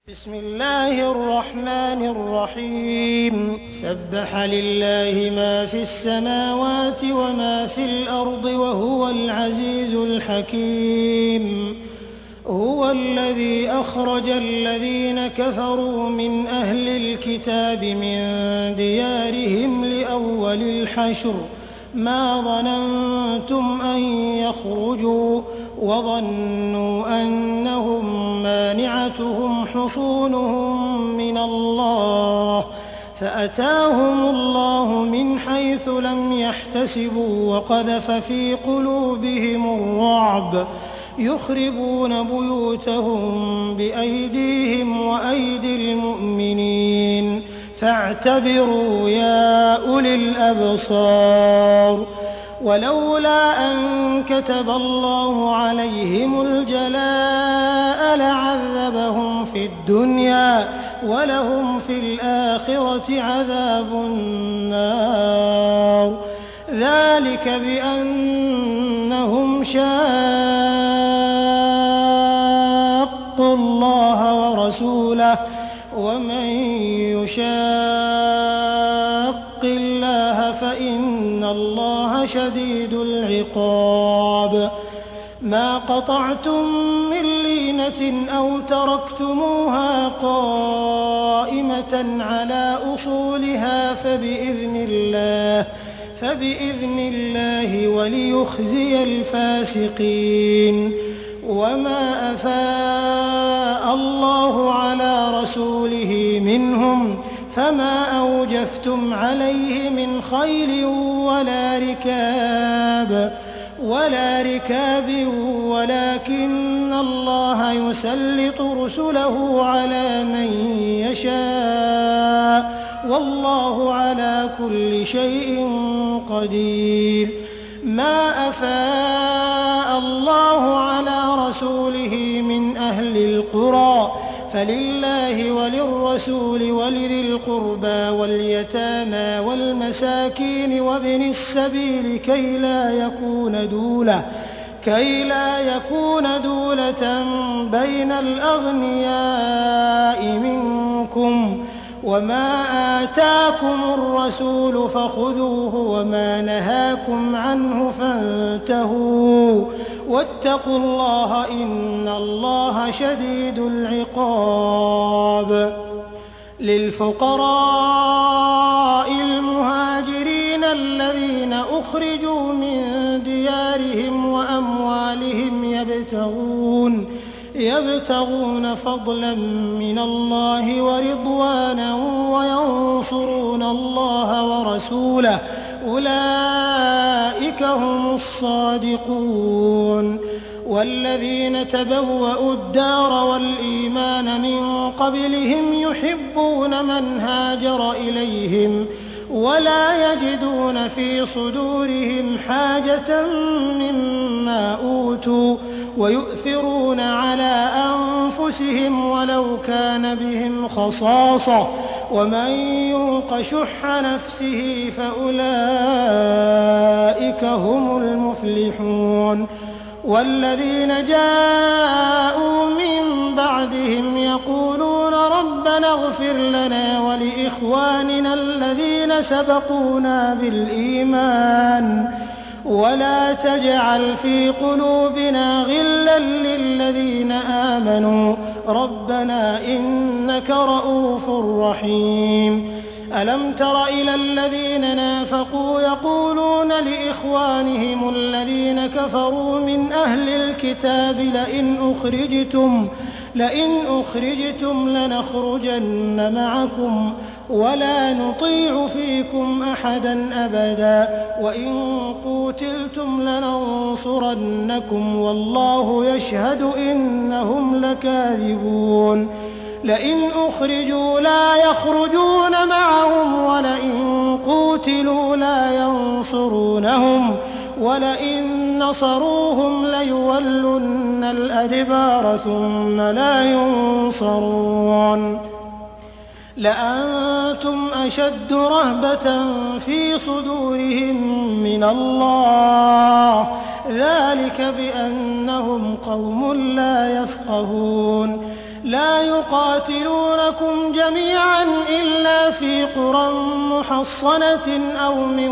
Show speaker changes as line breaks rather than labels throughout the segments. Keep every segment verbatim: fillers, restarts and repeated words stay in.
بسم الله الرحمن الرحيم سبح لله ما في السماوات وما في الأرض وهو العزيز الحكيم هو الذي أخرج الذين كفروا من أهل الكتاب من ديارهم لأول الحشر ما ظننتم أن يخرجوا وظنوا أنهم مانعتهم حصونهم من الله فأتاهم الله من حيث لم يحتسبوا وقذف في قلوبهم الرعب يخربون بيوتهم بأيديهم وأيدي المؤمنين فاعتبروا يا أولي الأبصار ولولا أن كتب الله عليهم الجلاء لعذبهم في الدنيا ولهم في الآخرة عذاب النار ذلك بأنهم شاقوا الله ورسوله ومن يشاق الله فإن الله شديد العقاب ما قطعتم من لينة أو تركتموها قائمة على أصولها فبإذن الله فبإذن الله وليخزي الفاسقين وما أفاء الله على رسوله منهم فما أوجفتم عليه من خيل ولا ركاب ولا ركاب ولكن الله يسلط رسله على من يشاء والله على كل شيء قدير ما أفاء الله على رسوله من أهل القرى فلله وللرسول ولذي القربى واليتامى والمساكين وابن السبيل كي لا يكون دولة كي لا يكون دولة بين الأغنياء منكم وما آتاكم الرسول فخذوه وما نهاكم عنه فانتهوا واتقوا الله إن الله شديد العقاب للفقراء المهاجرين الذين أخرجوا من ديارهم وأموالهم يبتغون يبتغون فضلا من الله ورضوانا وينصرون الله ورسوله أولئك هم الصادقون والذين تبوأوا الدار والإيمان من قبلهم يحبون من هاجر إليهم ولا يجدون في صدورهم حاجة مما أوتوا ويؤثرون على أنفسهم ولو كان بهم خصاصة ومن يوق شح نفسه فأولئك هم المفلحون والذين جاءوا من بعدهم يقولون ربنا اغفر لنا ولإخواننا الذين سبقونا بالإيمان ولا تجعل في قلوبنا غلا للذين آمنوا ربنا إنك رءوف رحيم ألم تر إلى الذين نافقوا يقولون لإخوانهم الذين كفروا من أهل الكتاب لئن أخرجتم لئن أخرجتم لنخرجن معكم ولا نطيع فيكم أحدا أبدا وإن قوتلتم لننصرنكم والله يشهد إنهم لكاذبون لئن أخرجوا لا يخرجون معهم ولئن قوتلوا لا ينصرونهم ولئن نصروهم ليولن الأدبار ثم لا ينصرون لأنتم أشد رهبة في صدورهم من الله ذلك بأنهم قوم لا يفقهون لا يقاتلونكم جميعا إلا في قرى محصنة أو من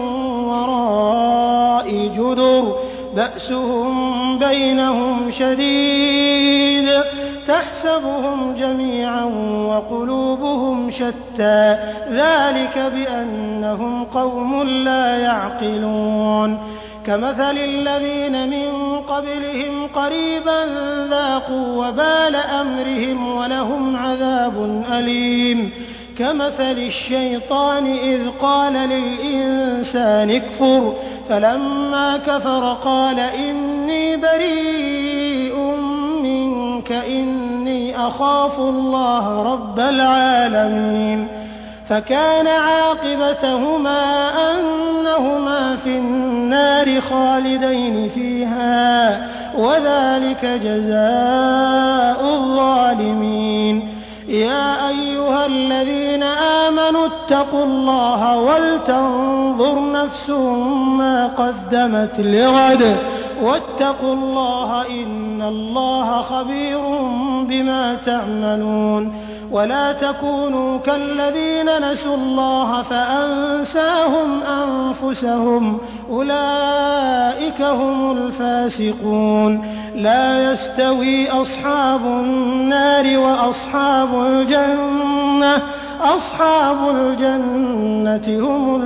وراء جدر بأسهم بينهم شديد تحسبهم جميعا وقلوبهم شتى ذلك بأنهم قوم لا يعقلون كمثل الذين من قبلهم قريبا ذاقوا وبال أمرهم ولهم عذاب أليم كمثل الشيطان إذ قال للإنسان اكفر فلما كفر قال إني بريء منك إني أخاف الله رب العالمين فكان عاقبتهما أنهما في النار خالدين فيها وذلك جزاء الظالمين يا أيها الذين آمنوا اتقوا الله ولتنظر نفس ما قدمت لغد واتقوا الله إن الله خبير بما تعملون ولا تكونوا كالذين نسوا الله فأنساهم أنفسهم أولئك هم الفاسقون لا يستوي أصحاب النار وأصحاب الجنة أصحاب الجنة هم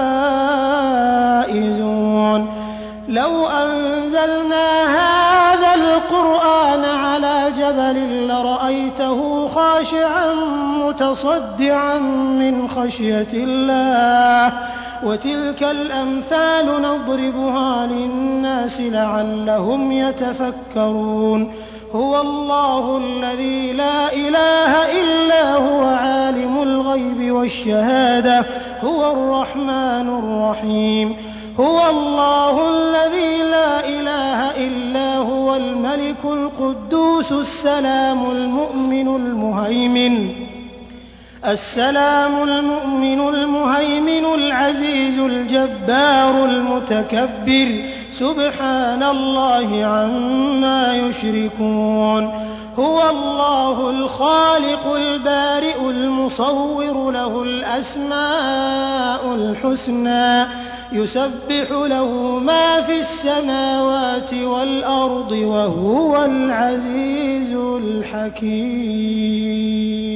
الفائزون لو أنزلنا هذا القرآن على جبل لرأيته خاشعا متصدعا من خشية الله وتلك الأمثال نضربها للناس لعلهم يتفكرون هو الله الذي لا إله إلا هو عالم الغيب والشهادة هو الرحمن الرحيم هو الله الذي لا إله إلا هو الملك القدوس السلام المؤمن المهيمن السلام المؤمن المهيمن العزيز الجبار المتكبر سبحان الله عما يشركون هو الله الخالق البارئ المصور له الأسماء الحسنى يسبح له ما في السماوات والأرض وهو العزيز الحكيم